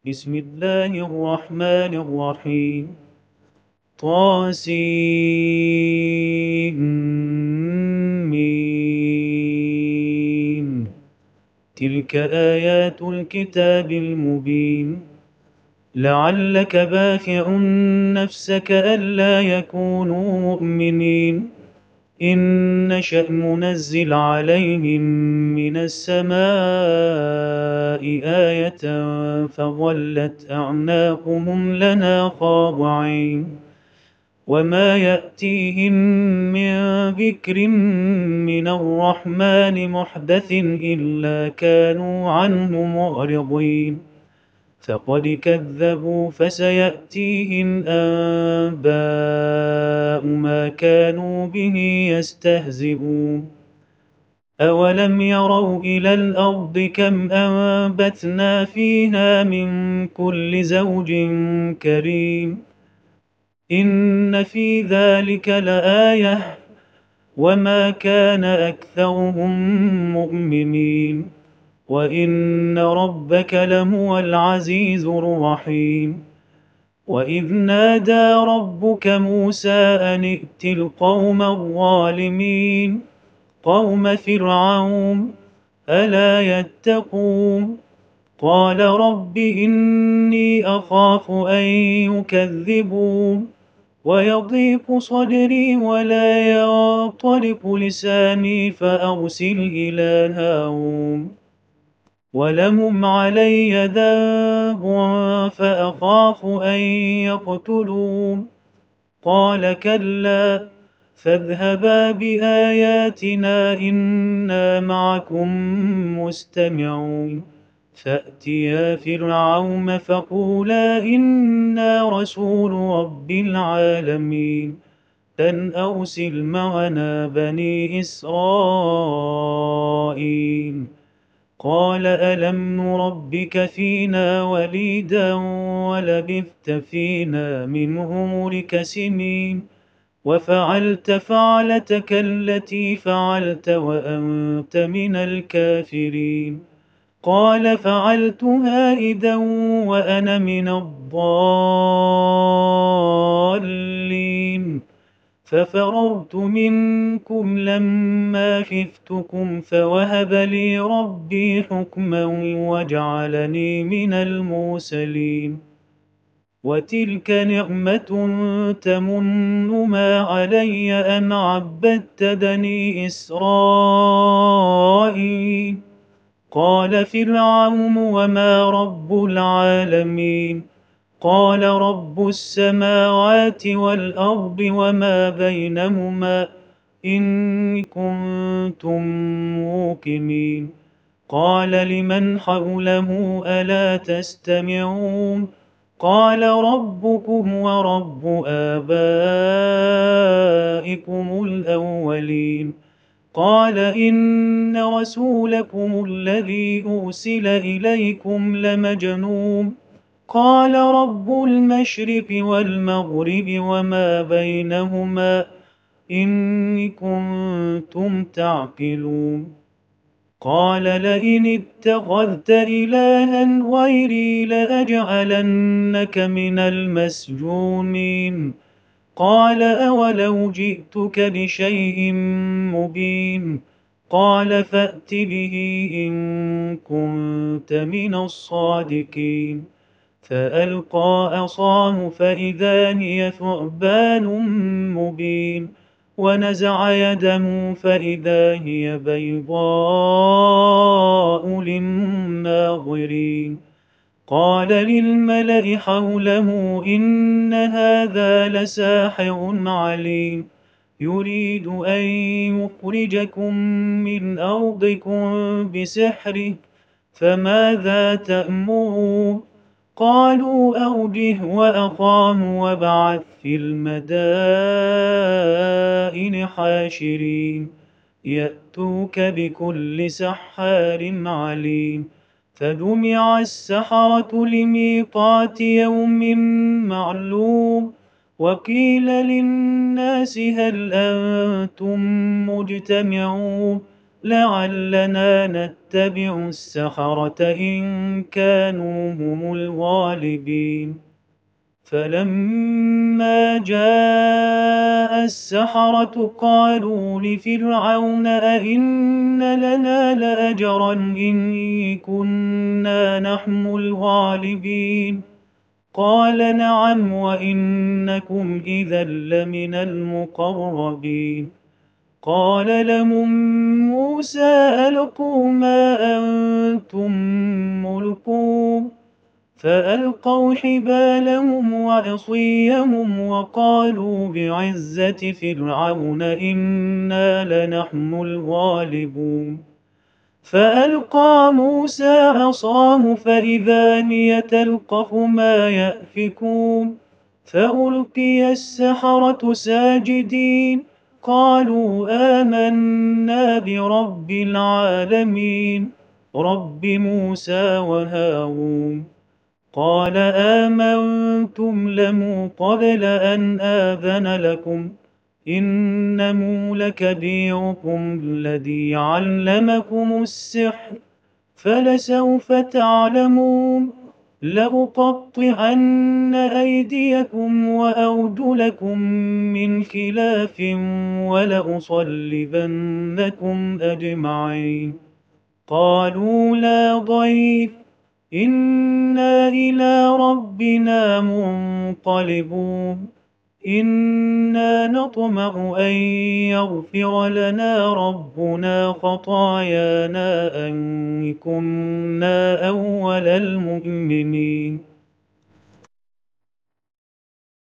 بسم الله الرحمن الرحيم. طاسيم. تلك آيات الكتاب المبين. لعلك باخع نفسك ألا يكونوا مؤمنين إن نشأ ننزل عليهم من السماء آية فظلت أعناقهم لنا خاضعين وما يأتيهم من ذكر من الرحمن محدث إلا كانوا عنه معرضين فقد كذبوا فسيأتيهم أنباء ما كانوا به يستهزئون. أولم يروا إلى الأرض كم أنبتنا فيها من كل زوج كريم إن في ذلك لآية وما كان أكثرهم مؤمنين وإن ربك لهو العزيز الرحيم. وإذ نادى ربك موسى أن ائت القوم الظالمين قوم فرعون ألا يتقون قال رب إني أخاف أن يكذبون ويضيق صدري ولا ينطلق لساني فأرسل إلى هارون ولهم علي ذنب فأخاف أن يقتلون قال كلا فاذهبا بآياتنا إنا معكم مستمعون فأتيا فرعون فقولا إنا رسول رب العالمين أن أرسل معنا بني إسرائيل قال ألم نربك فينا وليدا ولبثت فينا من عمرك سنين وفعلت فعلتك التي فعلت وأنت من الكافرين قال فعلتها إذا وأنا من الضالين ففررت منكم لما خفتكم فوهب لي ربي حكما وجعلني من المرسلين وتلك نعمة تمنها علي أن عبدت بني إسرائيل قال فرعون وما رب العالمين قال رب السماوات والأرض وما بينهما إن كنتم موقنين قال لمن حوله ألا تستمعون قال ربكم ورب آبائكم الأولين قال إن رسولكم الذي أرسل إليكم لمجنون قال رب المشرق والمغرب وما بينهما إن كنتم تعقلون قال لئن اتخذت إلها غيري لأجعلنك من المسجونين قال أولو جئتك بشيء مبين قال فأت به إن كنت من الصادقين فألقى عصاه فإذا هي ثعبان مبين ونزع يده فإذا هي بيضاء للناظرين قال للملأ حوله إن هذا لساحر عليم يريد أن يخرجكم من أرضكم بسحره فماذا تأمرون قالوا أرجه وأخاه وابعث في المدائن حاشرين يأتوك بكل سحار عليم فجمع السحرة لميقات يوم معلوم وقيل للناس هل أنتم مجتمعون لعلنا نتبع السحرة إن كانوا هم الغالبين. فلما جاء السحرة قالوا لفرعون أئن لنا لأجرا إن كنا نحن الغالبين. قال نعم وإنكم إذا لمن المقربين. قال لهم موسى ألقوا ما أنتم ملقون. فألقوا حبالهم وعصيهم وقالوا بعزة فرعون إنا لنحن الغالبون. فألقى موسى عصاه فإذا هي تلقف ما يأفكون. فألقي السحرة ساجدين قالوا آمنا برب العالمين رب موسى وهارون. قال آمنتم له قبل أن آذن لكم إنه لكبيركم الذي علمكم السحر فلسوف تعلمون. لأقطعن أيديكم وأرجلكم من خلاف ولأصلبنكم أجمعين. قالوا لا ضير إنا إلى ربنا منقلبون. إنا نطمع أن يغفر لنا ربنا خطايانا أن كنا أول المؤمنين.